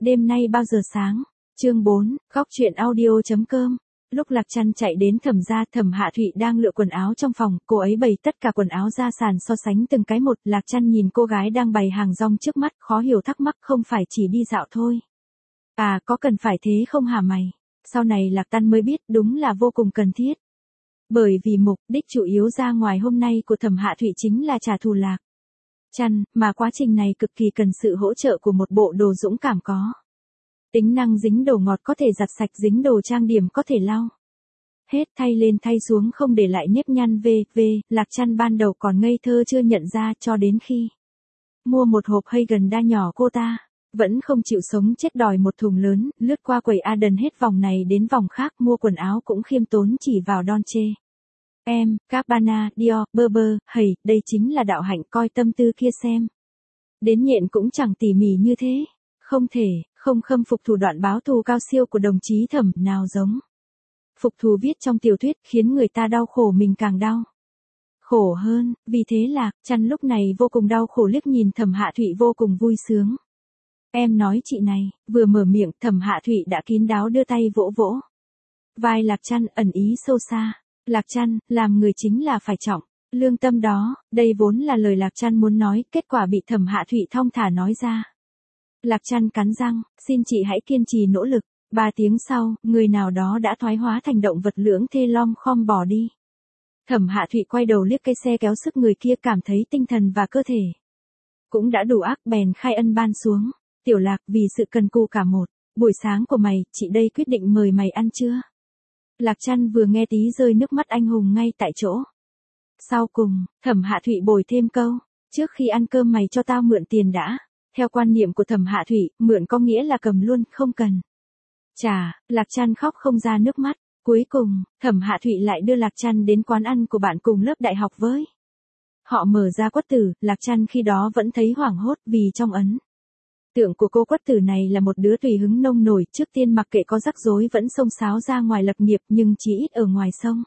đêm nay bao giờ sáng? Chương 4, góc truyện audio.com. Lúc Lạc Trăn chạy đến Thẩm gia, Thẩm Hạ Thụy đang lựa quần áo trong phòng, cô ấy bày tất cả quần áo ra sàn so sánh từng cái một, Lạc Trăn nhìn cô gái đang bày hàng rong trước mắt, khó hiểu thắc mắc, không phải chỉ đi dạo thôi. À, có cần phải thế không hả mày? Sau này Lạc Trăn mới biết đúng là vô cùng cần thiết. Bởi vì mục đích chủ yếu ra ngoài hôm nay của Thẩm Hạ Thụy chính là trả thù Lạc Trăn, mà quá trình này cực kỳ cần sự hỗ trợ của một bộ đồ dũng cảm có tính năng dính đồ ngọt có thể giặt sạch, dính đồ trang điểm có thể lau hết, thay lên thay xuống không để lại nếp nhăn Lạc Trăn ban đầu còn ngây thơ chưa nhận ra, cho đến khi mua một hộp Haagen-Dazs nhỏ cô ta vẫn không chịu sống chết đòi một thùng lớn, lướt qua quầy Aden hết vòng này đến vòng khác, mua quần áo cũng khiêm tốn chỉ vào Dolce Gabbana, Dior, Burberry, hầy, đây chính là đạo hạnh, coi tâm tư kia xem. Đến nhện cũng chẳng tỉ mỉ như thế, không thể không khâm phục thủ đoạn báo thù cao siêu của đồng chí Thẩm, nào giống phục thù viết trong tiểu thuyết, khiến người ta đau khổ mình càng đau khổ hơn, vì thế Lạc Trăn lúc này vô cùng đau khổ, liếc nhìn Thẩm Hạ Thụy vô cùng vui sướng. Em nói chị này, vừa mở miệng, Thẩm Hạ Thụy đã kín đáo đưa tay vỗ vỗ vai Lạc Trăn, ẩn ý sâu xa. Lạc Trăn, làm người chính là phải trọng lương tâm đó, đây vốn là lời Lạc Trăn muốn nói, kết quả bị Thẩm Hạ Thụy thong thả nói ra. Lạc Trăn cắn răng, xin chị hãy kiên trì nỗ lực. 3 tiếng sau, người nào đó đã thoái hóa thành động vật lưỡng thê lom khom bỏ đi. Thẩm Hạ Thụy quay đầu liếc cây xe kéo sức người kia, cảm thấy tinh thần và cơ thể cũng đã đủ ác, bèn khai ân ban xuống. Tiểu Lạc, vì sự cần cù cả một buổi sáng của mày, chị đây quyết định mời mày ăn trưa. Lạc Trăn vừa nghe tí rơi nước mắt anh hùng ngay tại chỗ. Sau cùng, Thẩm Hạ Thụy bồi thêm câu, trước khi ăn cơm mày cho tao mượn tiền đã. Theo quan niệm của Thẩm Hạ Thụy, mượn có nghĩa là cầm luôn, không cần trả. Lạc Trăn khóc không ra nước mắt. Cuối cùng, Thẩm Hạ Thụy lại đưa Lạc Trăn đến quán ăn của bạn cùng lớp đại học với họ mở ra Quất Tử. Lạc Trăn khi đó vẫn thấy hoảng hốt, vì trong ấn tượng của cô Quất Tử này là một đứa tùy hứng nông nổi, trước tiên mặc kệ có rắc rối vẫn xông xáo ra ngoài lập nghiệp, nhưng chỉ ít ở ngoài sông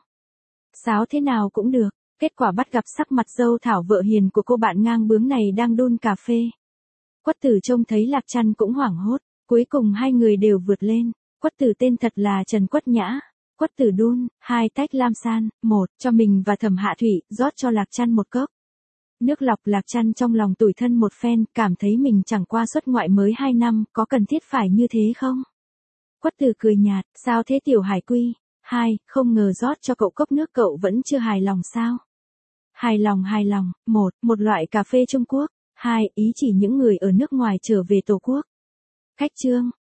xáo thế nào cũng được. Kết quả bắt gặp sắc mặt dâu thảo vợ hiền của cô bạn ngang bướng này đang đun cà phê. Quất Tử trông thấy Lạc Trăn cũng hoảng hốt, cuối cùng hai người đều vượt lên. Quất Tử tên thật là Trần Quất Nhã. Quất Tử đun 2 tách lam san, 1 cho mình và Thẩm Hạ Thụy, rót cho Lạc Trăn một cốc nước lọc. Lạc Trăn trong lòng tủi thân một phen, cảm thấy mình chẳng qua xuất ngoại mới 2 năm, có cần thiết phải như thế không? Quất Tử cười nhạt, sao thế Tiểu Hải Quy? 2, không ngờ rót cho cậu cốc nước cậu vẫn chưa hài lòng sao? Hài lòng. 1, một loại cà phê Trung Quốc. 2, ý chỉ những người ở nước ngoài trở về Tổ quốc. Khách trương,